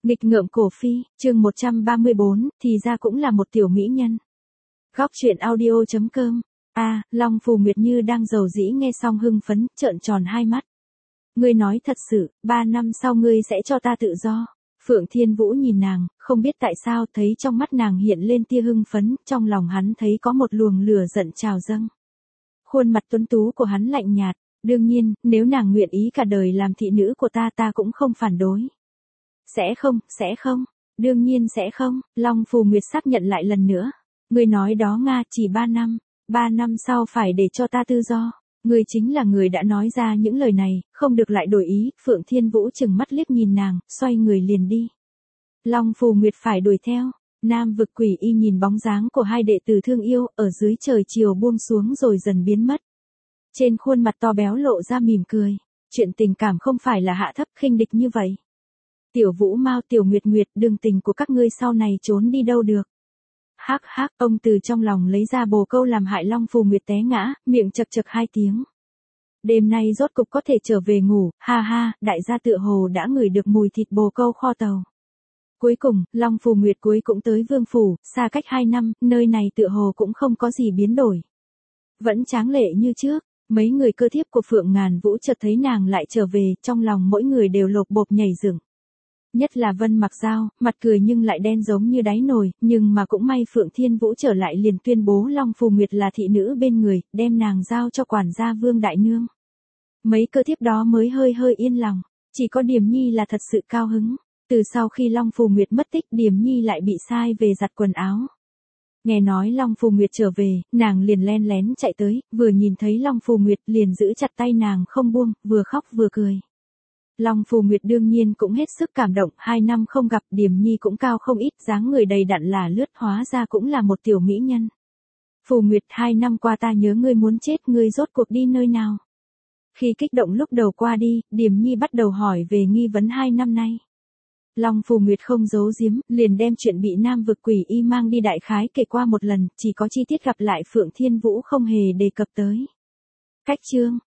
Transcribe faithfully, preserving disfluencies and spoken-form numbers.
Nghịch ngợm cổ phi, chương một trăm ba mươi bốn, thì ra cũng là một tiểu mỹ nhân. Góc truyện audio chấm com. A, Long Phù Nguyệt như đang giàu dĩ nghe xong hưng phấn, trợn tròn hai mắt. Ngươi nói thật sự, ba năm sau ngươi sẽ cho ta tự do. Phượng Thiên Vũ nhìn nàng, không biết tại sao thấy trong mắt nàng hiện lên tia hưng phấn, trong lòng hắn thấy có một luồng lửa giận trào dâng. Khuôn mặt tuấn tú của hắn lạnh nhạt, đương nhiên, nếu nàng nguyện ý cả đời làm thị nữ của ta ta cũng không phản đối. Sẽ không, sẽ không, đương nhiên sẽ không, Long Phù Nguyệt xác nhận lại lần nữa. Ngươi nói đó Nga, chỉ ba năm, ba năm sau phải để cho ta tự do. Ngươi chính là người đã nói ra những lời này, không được lại đổi ý. Phượng Thiên Vũ chừng mắt liếc nhìn nàng, xoay người liền đi. Long Phù Nguyệt phải đuổi theo. Nam Vực Quỷ Y nhìn bóng dáng của hai đệ tử thương yêu, ở dưới trời chiều buông xuống rồi dần biến mất. Trên khuôn mặt to béo lộ ra mỉm cười. Chuyện tình cảm không phải là hạ thấp khinh địch như vậy. Tiểu Vũ Mao, Tiểu Nguyệt Nguyệt, đường tình của các ngươi sau này trốn đi đâu được. Hắc hắc, ông từ trong lòng lấy ra bồ câu làm hại Long Phù Nguyệt té ngã, miệng chật chật hai tiếng. Đêm nay rốt cục có thể trở về ngủ, ha ha, đại gia tựa hồ đã ngửi được mùi thịt bồ câu kho tàu. Cuối cùng, Long Phù Nguyệt cuối cũng tới Vương Phủ, xa cách hai năm, nơi này tựa hồ cũng không có gì biến đổi. Vẫn tráng lệ như trước, mấy người cơ thiếp của Phượng Ngàn Vũ chợt thấy nàng lại trở về, trong lòng mỗi người đều lột bột nhảy dựng. Nhất là Vân Mặc Giao, mặt cười nhưng lại đen giống như đáy nồi, nhưng mà cũng may Phượng Thiên Vũ trở lại liền tuyên bố Long Phù Nguyệt là thị nữ bên người, đem nàng giao cho quản gia Vương Đại Nương. Mấy cơ thiếp đó mới hơi hơi yên lòng, chỉ có Điềm Nhi là thật sự cao hứng. Từ sau khi Long Phù Nguyệt mất tích, Điềm Nhi lại bị sai về giặt quần áo. Nghe nói Long Phù Nguyệt trở về, nàng liền len lén chạy tới, vừa nhìn thấy Long Phù Nguyệt liền giữ chặt tay nàng không buông, vừa khóc vừa cười. Long Phù Nguyệt đương nhiên cũng hết sức cảm động, hai năm không gặp, Điềm Nhi cũng cao không ít, dáng người đầy đặn là lướt, hóa ra cũng là một tiểu mỹ nhân. Phù Nguyệt, hai năm qua ta nhớ ngươi muốn chết, ngươi rốt cuộc đi nơi nào? Khi kích động lúc đầu qua đi, Điềm Nhi bắt đầu hỏi về nghi vấn hai năm nay. Long Phù Nguyệt không giấu giếm, liền đem chuyện bị Nam Vực Quỷ Y mang đi đại khái kể qua một lần, chỉ có chi tiết gặp lại Phượng Thiên Vũ không hề đề cập tới. Cách chương,